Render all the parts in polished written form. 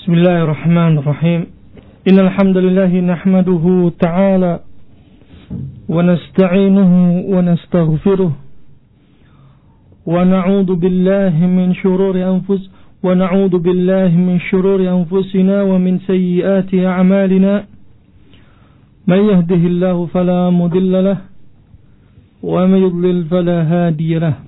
Bismillahirrahmanirrahim. Innal hamdalillah nahmaduhu ta'ala wa nasta'inuhu wa nastaghfiruh wa na'udzu billahi min shururi anfusina wa min sayyiati a'malina. Man yahdihillahu fala mudilla lahu wa man yudlil fala hadiya lahu.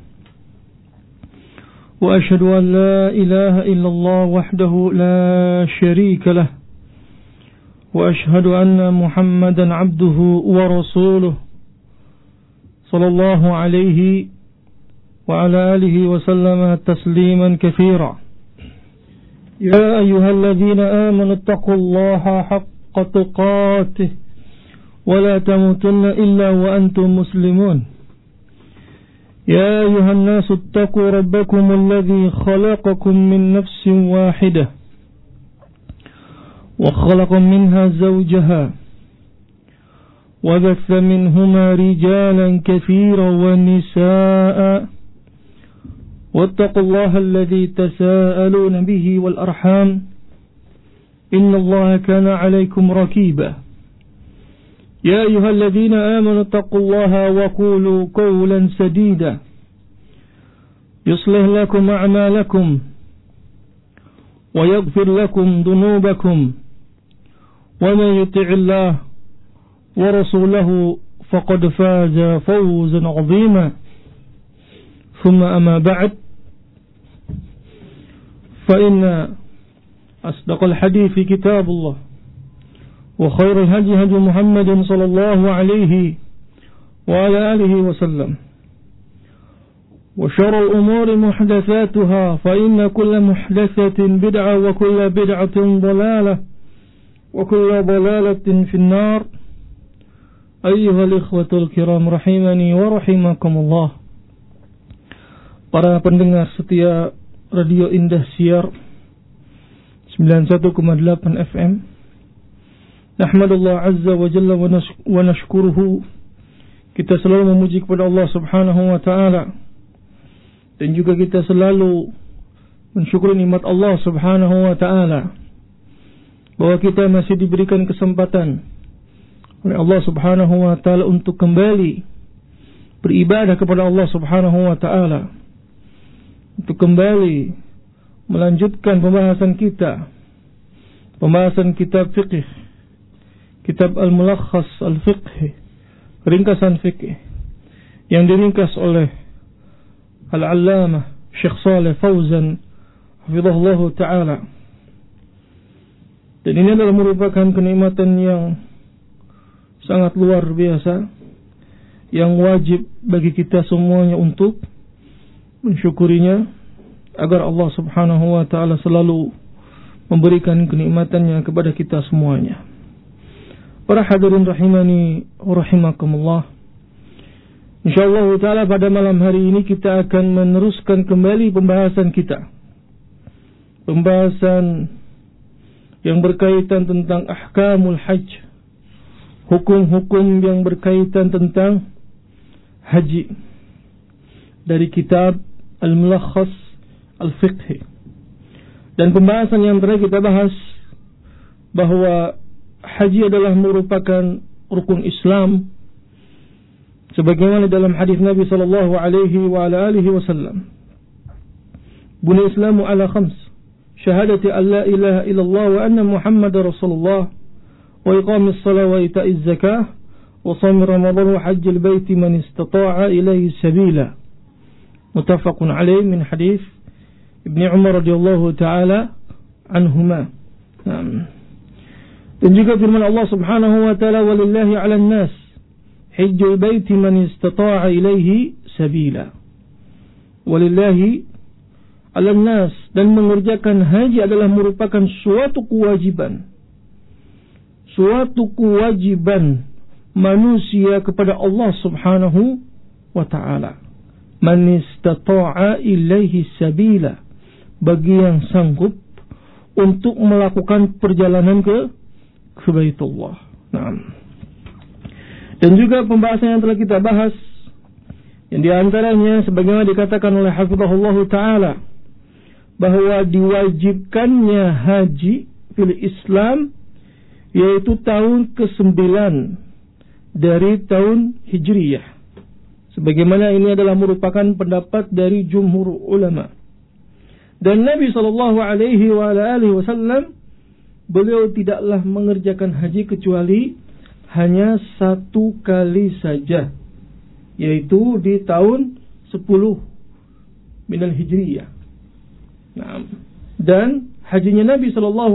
وأشهد أن لا إله إلا الله وحده لا شريك له وأشهد أن محمدا عبده ورسوله صلى الله عليه وعلى آله وسلم تسليما كثيرا. يا أيها الذين آمنوا اتقوا الله حق تقاته ولا تموتن إلا وأنتم مسلمون. يا أيها الناس اتقوا ربكم الذي خلقكم من نفس واحدة وخلق منها زوجها وبث منهما رجالا كثيرا ونساء واتقوا الله الذي تساءلون به والأرحام إن الله كان عليكم رقيبا. يا أيها الذين آمنوا اتقوا الله وقولوا قولا سديدا يصلح لكم أعمالكم ويغفر لكم ذنوبكم ومن يطع الله ورسوله فقد فاز فوزا عظيما. ثم أما بعد فإن أصدق الحديث كتاب الله وخير الهدي هدي محمد صلى الله عليه وعلى آله وسلم وشر الأمور محدثاتها فإن كل محدثة بدعة وكل بدعة ضلالة وكل ضلالة في النار. أيها الإخوة الكرام rahimani wa rahimakumullah. Para pendengar setia Radio Indah Siar 91,8 FM. Nahmadullah azza wa jalla wa nashkuruhu. Kita selalu memuji kepada Allah subhanahu wa ta'ala, dan juga kita selalu mensyukuri nikmat Allah subhanahu wa ta'ala bahwa kita masih diberikan kesempatan oleh Allah subhanahu wa ta'ala untuk kembali beribadah kepada Allah subhanahu wa ta'ala, untuk kembali melanjutkan pembahasan kitab fiqh, kitab Al-Mulakhas Al-Fiqh, ringkasan fikih yang diringkas oleh Al-Allamah Syekh Shalih Fauzan hafizahullah ta'ala. Dan ini adalah merupakan kenikmatan yang sangat luar biasa, yang wajib bagi kita semuanya untuk mensyukurinya, agar Allah subhanahu wa ta'ala selalu memberikan kenikmatannya kepada kita semuanya. Para hadirin rahimani wa rahimakumullah. InsyaAllah ta'ala pada malam hari ini kita akan meneruskan kembali pembahasan kita. Pembahasan yang berkaitan tentang ahkamul hajj, hukum-hukum yang berkaitan tentang haji, dari kitab Al-Mulakhas Al-Fiqh. Dan pembahasan yang terakhir kita bahas bahwa haji adalah merupakan rukun Islam, sebagaimana dalam hadis Nabi sallallahu alaihi wa ala alihi wasallam, bunyi Islamu ala khams, syahadati an la ilaha illallah wa anna Muhammadar Rasulullah wa iqamis salat wa ita'iz zakah wa shaum ramadan wa hajjil baiti man istata'a ilaihi sabila. Muttafaqun alaih min hadis Ibnu Umar radhiyallahu taala anhuma. Dan juga firman Allah subhanahu wa ta'ala, walillahi 'alan nas hajjul baiti man istata'a ilaihi sabila. Walillahi 'alan nas, dan mengerjakan haji adalah merupakan suatu kewajiban manusia kepada Allah subhanahu wa ta'ala. Man istata'a ilaihi sabila, bagi yang sanggup untuk melakukan perjalanan ke Baitullah. Dan juga pembahasan yang telah kita bahas, yang diantaranya sebagaimana dikatakan oleh hafizahullah ta'ala, bahwa diwajibkannya haji fil Islam yaitu tahun ke-9 dari tahun Hijriyah. Sebagaimana ini adalah merupakan pendapat dari jumhur ulama. Dan Nabi SAW beliau tidaklah mengerjakan haji kecuali hanya 1 kali saja, yaitu di tahun 10 minal Hijriyah. Nah, dan hajinya Nabi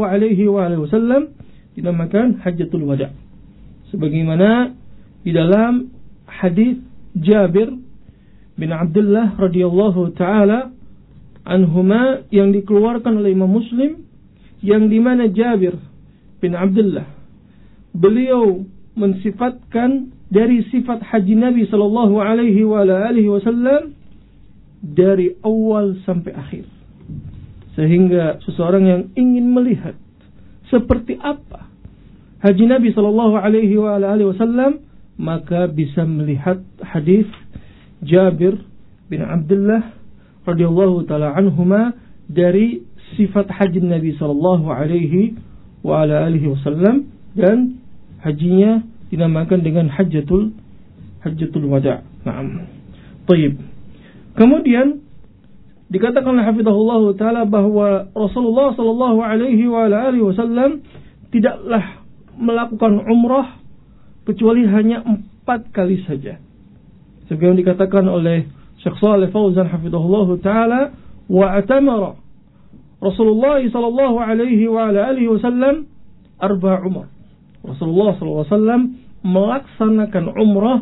SAW dinamakan Hajjatul Wada. Sebagaimana di dalam hadis Jabir bin Abdullah radhiyallahu taala anhuma yang dikeluarkan oleh Imam Muslim, yang di mana Jabir bin Abdullah beliau mensifatkan dari sifat haji Nabi sallallahu alaihi wasallam dari awal sampai akhir, sehingga seseorang yang ingin melihat seperti apa haji Nabi sallallahu alaihi wasallam maka bisa melihat hadis Jabir bin Abdullah radhiyallahu taala anhuma dari sifat haji Nabi sallallahu alaihi wasallam, dan hajinya dinamakan dengan Hajjatul Wada. Naam. Baik. Kemudian dikatakan oleh hafizahullah taala bahwa Rasulullah sallallahu alaihi wasallam tidaklah melakukan umrah kecuali hanya 4 kali saja. Sebagaimana dikatakan oleh Syekh Shalih Fauzan hafizahullah taala, wa atamara Rasulullah sallallahu alaihi wasallam 4 umrah. Rasulullah sallallahu alaihi wasallam melaksanakan umrah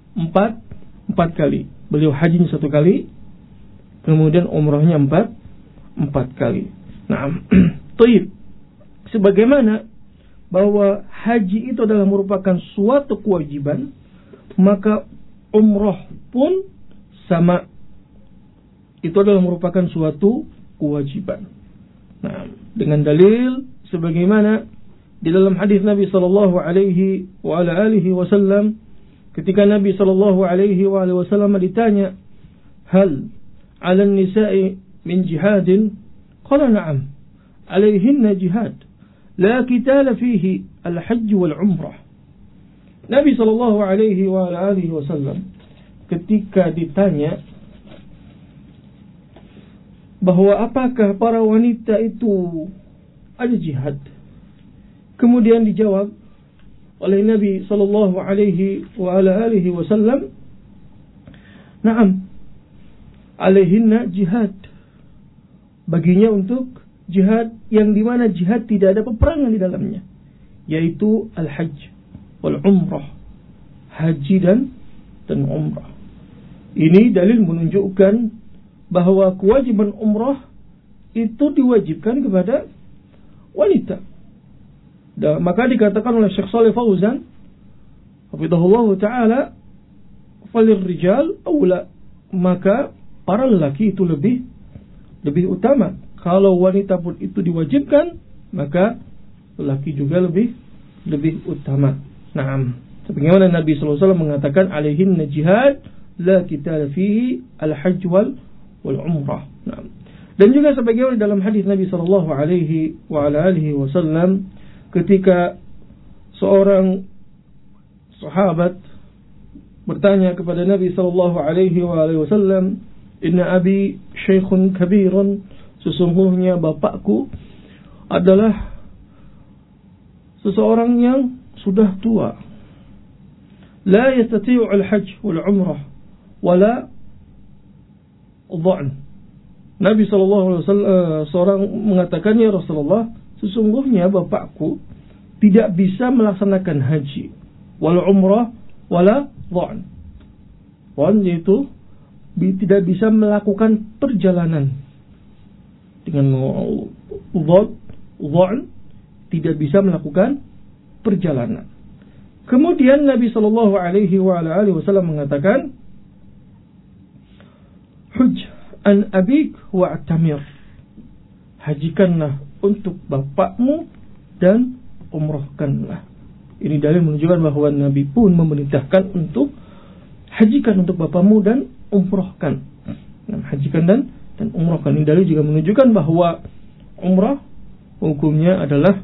4 kali. Beliau haji 1 kali, kemudian umrahnya 4 kali. Nah, taib. Sebagaimana bahwa haji itu adalah merupakan suatu kewajiban, maka umrah pun sama. Itu adalah merupakan suatu kewajiban. Nah, dengan dalil sebagaimana di dalam hadis Nabi sallallahu alaihi wasallam, ketika Nabi sallallahu alaihi wasallam ditanya, "Hal 'ala an-nisa'i min jihadin?" Qala na'am, 'alaihinna jihad. La qitala fihi al-hajj wal-umrah. Nabi sallallahu alaihi wasallam ketika ditanya bahwa apakah para wanita itu ada jihad, kemudian dijawab oleh Nabi sallallahu alaihi wasallam, "Na'am, alaihinna jihad." Baginya untuk jihad yang dimana jihad tidak ada peperangan di dalamnya, yaitu al-hajj wal-umrah, haji dan umrah. Ini dalil menunjukkan bahwa kewajiban umrah itu diwajibkan kepada wanita. Dan maka dikatakan oleh Syekh Shalih Fauzan hafizahullah taala, falir rijal aula, maka para lelaki itu lebih utama. Kalau wanita pun itu diwajibkan, maka lelaki juga lebih utama. Naam. Sebagaimana Nabi sallallahu alaihi wasallam mengatakan, alaihinna jihad la qitala fihi al-hajj wal umrah. Naam. Dan juga sebagaimana dalam hadis Nabi sallallahu alaihi wasallam ketika seorang sahabat bertanya kepada Nabi sallallahu alaihi wasallam, "Inna abi syaikhun kabirun," sesungguhnya bapakku adalah seseorang yang sudah tua. La yastati'u al-hajj wal umrah wala dha'n. Nabi sallallahu alaihi wasallam seorang mengatakan, "Ya Rasulullah, sesungguhnya bapakku tidak bisa melaksanakan haji wal umrah wala dha'n." Dha'n yaitu tidak bisa melakukan perjalanan. Dengan dha'n tidak bisa melakukan perjalanan. Kemudian Nabi sallallahu alaihi wasallam mengatakan, "Hujj an abik wa atamir." Hajikanlah untuk bapakmu dan umrahkanlah. Ini dalil menunjukkan bahwa Nabi pun memerintahkan untuk hajikan untuk bapakmu dan umrahkan. Hajikan dan dan umrah. Kan ini dalil juga menunjukkan bahwa umrah hukumnya adalah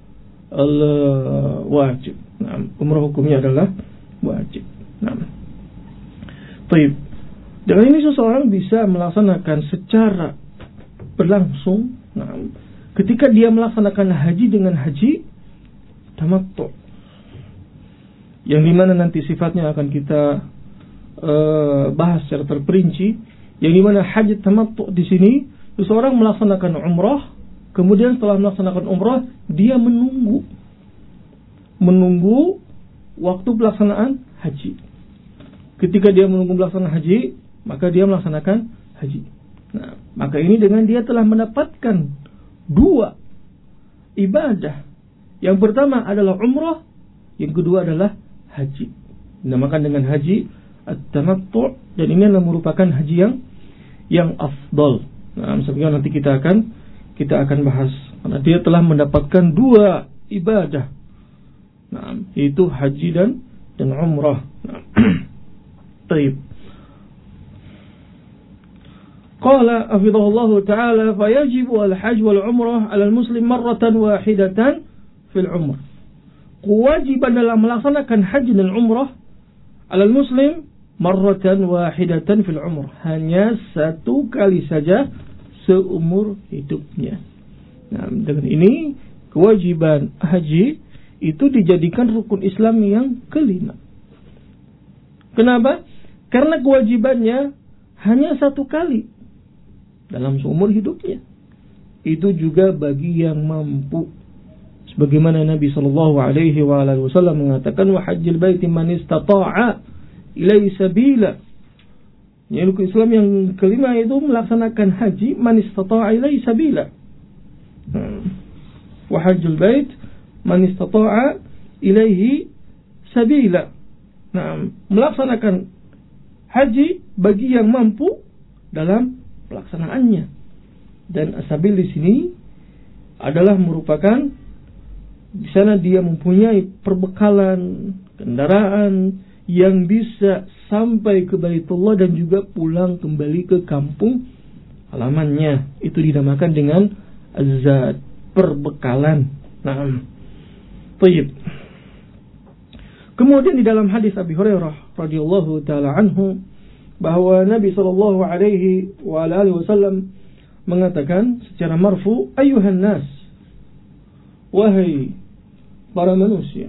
wajib. Nah, umrah hukumnya adalah wajib. Nah, baik. Dengan ini seseorang bisa melaksanakan secara berlangsung. Nah, ketika dia melaksanakan haji dengan haji tamattu, yang dimana nanti sifatnya akan kita bahas secara terperinci, yang dimana haji tamattu di sini seseorang melaksanakan umrah, kemudian setelah melaksanakan umrah dia menunggu waktu pelaksanaan haji. Ketika dia menunggu pelaksanaan haji, maka dia melaksanakan haji. Nah, maka ini dengan dia telah mendapatkan dua ibadah. Yang pertama adalah umrah, yang kedua adalah haji. Dinamakan dengan haji at-tamattu', dan ini adalah merupakan haji yang afdal. Nah, sebagaimana nanti kita akan bahas. Karena dia telah mendapatkan dua ibadah. Nah, yaitu haji dan umrah. Nah, baik. Qala hafizahullahu ta'ala fayajibu al-hajj wal umrah 'ala al-muslim marratan wahidatan fil umrah. Kewajiban dalam melaksanakan haji dan umrah 'ala al-muslim marratan wahidatan fil umrah, hanya satu kali saja seumur hidupnya. Nah, dengan ini kewajiban haji itu dijadikan rukun Islam yang kelima. Kenapa? Karena kewajibannya hanya satu kali dalam seumur hidupnya. Itu juga bagi yang mampu. Sebagaimana Nabi SAW mengatakan, wa hajjil baiti man istata'a ilaihi sabila. Ya, rukun Islam yang kelima itu melaksanakan haji man istata'a ilaihi sabila. Wa hajjul bait man istata'a ilaihi sabila. Nah, melaksanakan haji bagi yang mampu dalam pelaksanaannya. Dan asabil di sini adalah merupakan di sana dia mempunyai perbekalan kendaraan yang bisa sampai ke Baitullah dan juga pulang kembali ke kampung halamannya. Itu dinamakan dengan azad, perbekalan. Nah, baik. Kemudian di dalam hadis Abi Hurairah radhiyallahu taala anhu bahwa Nabi sallallahu alaihi wasallam mengatakan secara marfu, ayuhan nas, wahai para manusia,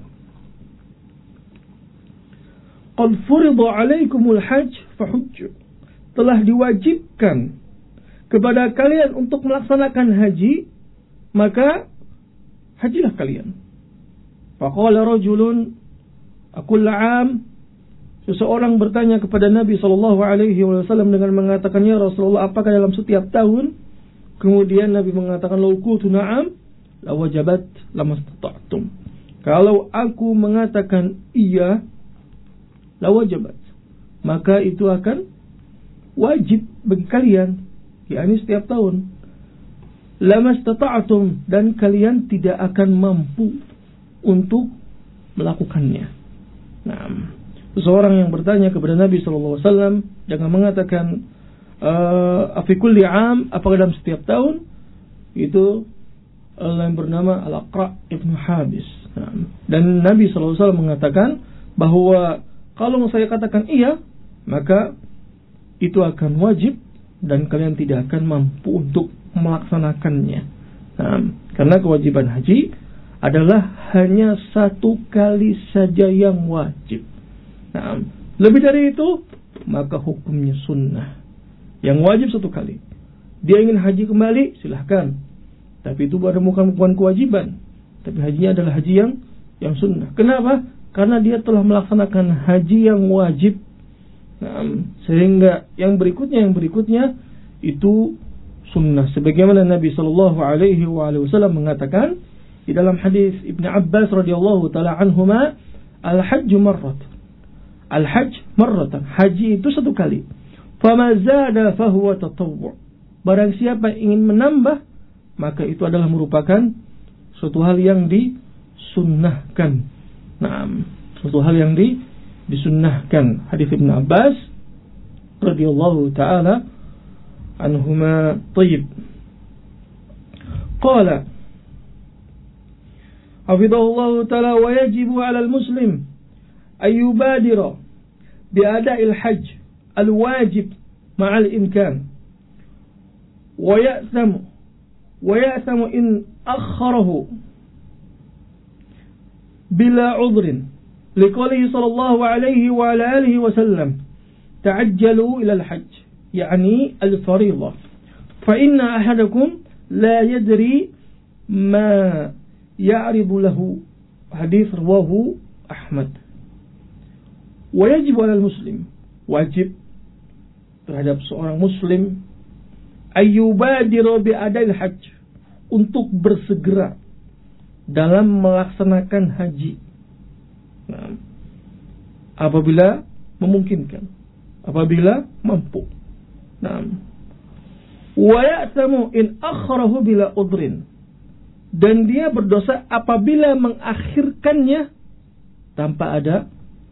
qad furida alaikumul hajj fahujju, telah diwajibkan kepada kalian untuk melaksanakan haji, maka hajilah kalian. Faqala rajulun akulla 'am, seseorang bertanya kepada Nabi SAW dengan mengatakan, ya Rasulullah, apakah dalam setiap tahun? Kemudian Nabi mengatakan, lau qultu na'am la wajabat lamastata'tum. Kalau aku mengatakan iya, la wajabat, maka itu akan wajib bagi kalian, yakni setiap tahun. Lamastata'tum, dan kalian tidak akan mampu untuk melakukannya. Nah, seseorang yang bertanya kepada Nabi SAW dengan mengatakan, afi kulli 'am, apakah dalam setiap tahun? Itu yang bernama Al-Aqra' ibn Habis. Dan Nabi SAW mengatakan bahwa kalau saya katakan iya, maka itu akan wajib dan kalian tidak akan mampu untuk melaksanakannya. Karena kewajiban haji adalah hanya satu kali saja yang wajib. Nah, lebih dari itu, maka hukumnya sunnah. Yang wajib satu kali. Dia ingin haji kembali, silahkan. Tapi itu bukan kewajiban. Tapi hajinya adalah haji yang sunnah. Kenapa? Karena dia telah melaksanakan haji yang wajib. Nah, sehingga yang berikutnya itu sunnah. Sebagaimana Nabi SAW mengatakan di dalam hadis Ibn Abbas radhiyallahu taala anhuma, al-hajju marrat. Al-hajj marratan, haji itu satu kali. Fama zada fahuwa tatawwu'. Barang siapa ingin menambah, maka itu adalah merupakan suatu hal yang disunnahkan. Naam, suatu hal yang disunnahkan. Hadis Ibn Abbas radhiyallahu taala عنهما. طيب. قال حفظه الله تعالى: ويجب على المسلم أن يبادر بأداء الحج الواجب مع الإمكان، ويأثم إن أخره بلا عذر، لقوله صلى الله عليه وعلى آله وسلم: تعجلوا إلى الحج، يعني الفريضة، فإن أحدكم لا يدري ما يعرض له. حديث رواه أحمد. ويجب على المسلم, wajib terhadap seorang muslim, ayyubadiru bi'adai hajj, untuk bersegera dalam melaksanakan haji. Nah, apabila memungkinkan, apabila mampu. Nah, wa ya'tamu in akharahu bila udhrin, dan dia berdosa apabila mengakhirkannya tanpa ada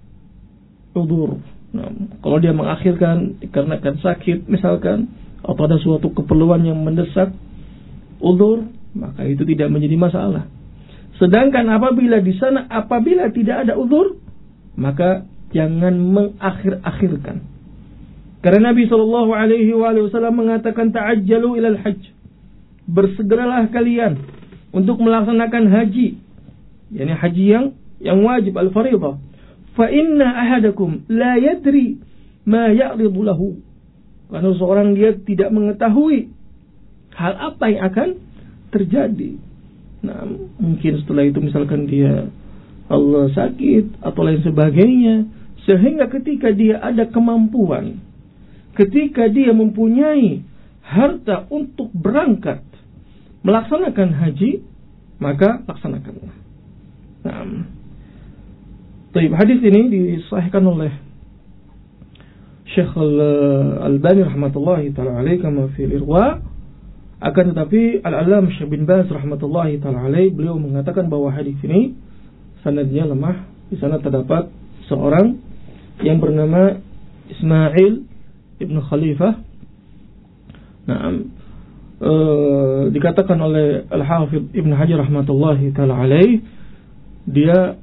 udhur. Nah, kalau dia mengakhirkan dikarenakan sakit misalkan, atau ada suatu keperluan yang mendesak, udhur, maka itu tidak menjadi masalah. Sedangkan apabila di sana, apabila tidak ada udhur, maka jangan mengakhir-akhirkan. Karena Nabi SAW mengatakan, ta'ajjalu ilal hajj, bersegeralah kalian untuk melaksanakan haji, yakni haji yang wajib, al-fariḍah. Fa inna ahadakum la yadri ma ya'ridu lahu, karena seorang dia tidak mengetahui hal apa yang akan terjadi. Nah, mungkin setelah itu misalkan dia Allah sakit atau lain sebagainya, sehingga ketika dia ada kemampuan, ketika dia mempunyai harta untuk berangkat melaksanakan haji, maka laksanakanlah. Nah, hadis ini disahihkan oleh Syekh Al-Albani rahmatullahi ta'ala alaih kama fil Irwa. Akan tetapi Al-Allamah Syekh bin Baz rahmatullahi ta'ala alaih, beliau mengatakan bahwa hadis ini sanadnya lemah. Di sana terdapat seorang yang bernama Ismail ibn Khalifah. Nah, dikatakan oleh Al-Hafidh Ibn Hajar rahmatullahi ta'ala alaih, dia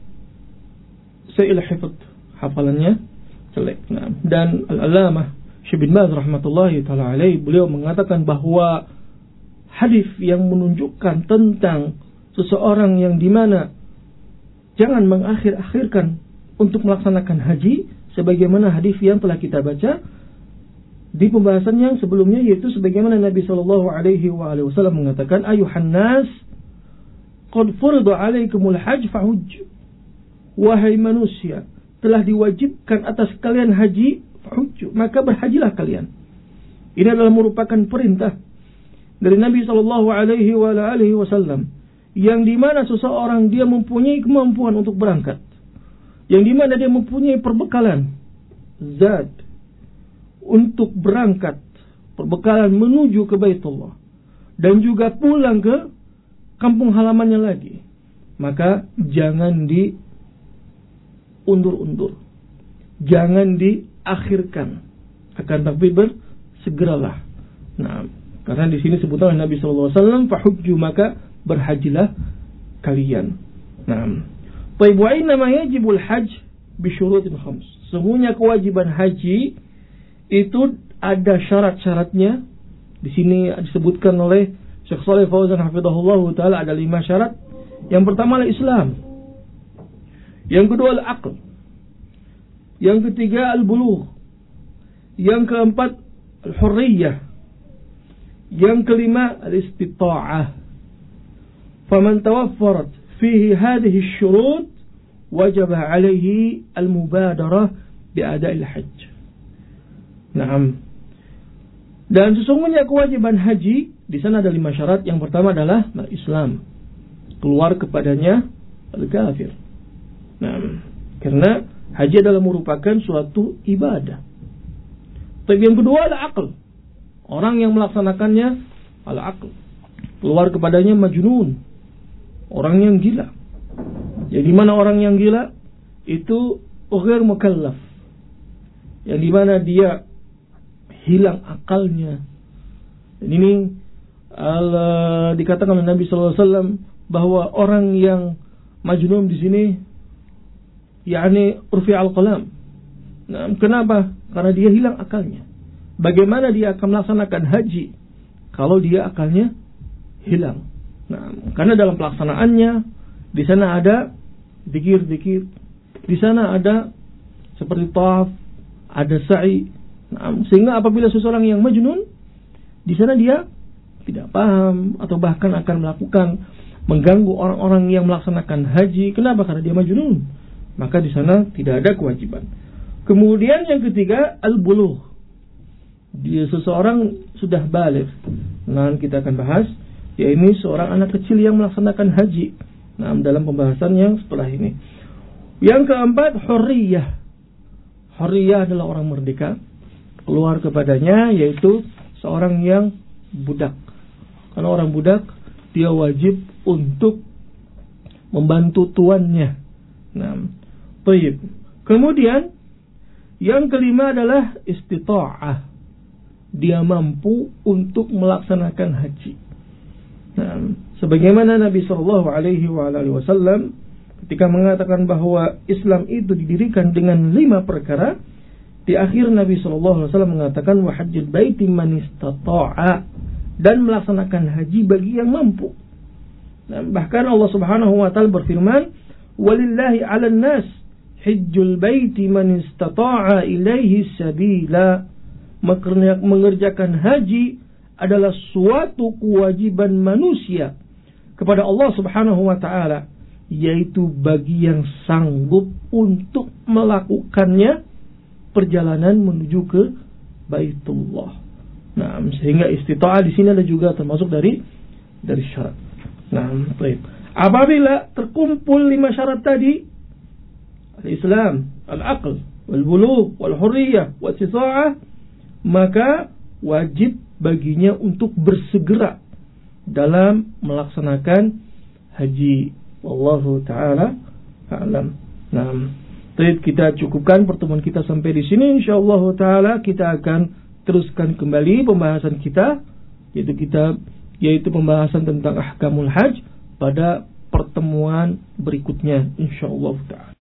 sa'il hifdz, hafalannya jelek. Nah, dan Al-Allamah Syekh bin Baz rahmatullahi ta'ala alaih, beliau mengatakan bahwa hadis yang menunjukkan tentang seseorang yang dimana jangan mengakhir-akhirkan untuk melaksanakan haji, sebagaimana hadis yang telah kita baca di pembahasan yang sebelumnya, yaitu sebagaimana Nabi SAW mengatakan, ayuhan nas qad furida alaikumul hajj fahujj, wahai manusia, telah diwajibkan atas kalian haji, fahujj, maka berhajilah kalian. Ini adalah merupakan perintah dari Nabi SAW, yang dimana seseorang dia mempunyai kemampuan untuk berangkat, yang dimana dia mempunyai perbekalan zat untuk berangkat, perbekalan menuju ke Baitullah, dan juga pulang ke kampung halamannya lagi, maka jangan diundur-undur, jangan diakhirkan, akan tapi bersegeralah. Nah, karena di sini sebutan Nabi SAW, fahujju, maka berhajilah kalian. Nah, taib wa inna ma yajibul hajj bi syurutin khams. Sesungguhnya kewajiban haji itu ada syarat-syaratnya. Di sini disebutkan oleh Syekh Shalih Fauzan hafizahullah taala, ada 5 syarat. Yang pertama adalah Islam. Yang kedua al-aql. Yang ketiga al-bulugh. Yang keempat al-hurriyah. Yang kelima al-istita'ah. Faman tawaffarat fihi hadhihi asy-syurut wajib 'alaihi al-mubadarah bi'ada'il hajj. Naam. Dan sesungguhnya kewajiban haji di sana ada 5 syarat. Yang pertama adalah Islam. Keluar kepadanya al-kafir. Naam. Karena haji adalah merupakan suatu ibadah. Tapi yang kedua adalah akal. Orang yang melaksanakannya al-aql, keluar kepadanya majnun, orang yang gila. Jadi mana orang yang gila itu ghair mukallaf, yang dimana dia hilang akalnya, Dan ini dikatakan oleh Nabi sallallahu alaihi wasallam bahwa orang yang majnun di sini yakni urfi'al qalam. Nah, kenapa? Karena dia hilang akalnya. Bagaimana dia akan melaksanakan haji kalau dia akalnya hilang? Nah, karena dalam pelaksanaannya di sana ada zikir-zikir, di sana ada seperti tawaf, ada sa'i. Nah, sehingga apabila seseorang yang majnun di sana dia tidak paham atau bahkan akan melakukan mengganggu orang-orang yang melaksanakan haji. Kenapa? Karena dia majnun. Maka di sana tidak ada kewajiban. Kemudian yang ketiga, al-bulugh. Dia seseorang sudah baligh. Nah, kita akan bahas yaitu seorang anak kecil yang melaksanakan haji. Nah, dalam pembahasan yang setelah ini. Yang keempat, hurriyah. Hurriyah adalah orang merdeka. Keluar kepadanya yaitu seorang yang budak. Karena orang budak dia wajib untuk membantu tuannya. Nah, baik. Kemudian yang kelima adalah istita'ah. Dia mampu untuk melaksanakan haji. Nah, sebagaimana Nabi sallallahu alaihi wasallam ketika mengatakan bahwa Islam itu didirikan dengan 5 perkara, di akhir Nabi sallallahu alaihi wasallam mengatakan wa hajjul baiti man istata'a, dan melaksanakan haji bagi yang mampu. Nah, bahkan Allah Subhanahu wa taala berfirman, walillahi 'alan nas hajjul baiti man istata'a ilaihi sabila. Mengerjakan haji adalah suatu kewajiban manusia kepada Allah Subhanahu wa taala, yaitu bagi yang sanggup untuk melakukannya perjalanan menuju ke Baitullah. Nah, sehingga istita'ah di sini ada juga termasuk dari syarat. Nah, baik. Apabila terkumpul 5 syarat tadi, al-Islam, al-aql, wal-bulugh, wal-hurriyah, wal-istita'ah, maka wajib baginya untuk bersegera dalam melaksanakan haji. Wallahu ta'ala a'lam. Nah, baik, kita cukupkan pertemuan kita sampai di sini. Insyaallah ta'ala kita akan teruskan kembali pembahasan kita, yaitu pembahasan tentang ahkamul hajj pada pertemuan berikutnya insyaallah ta'ala.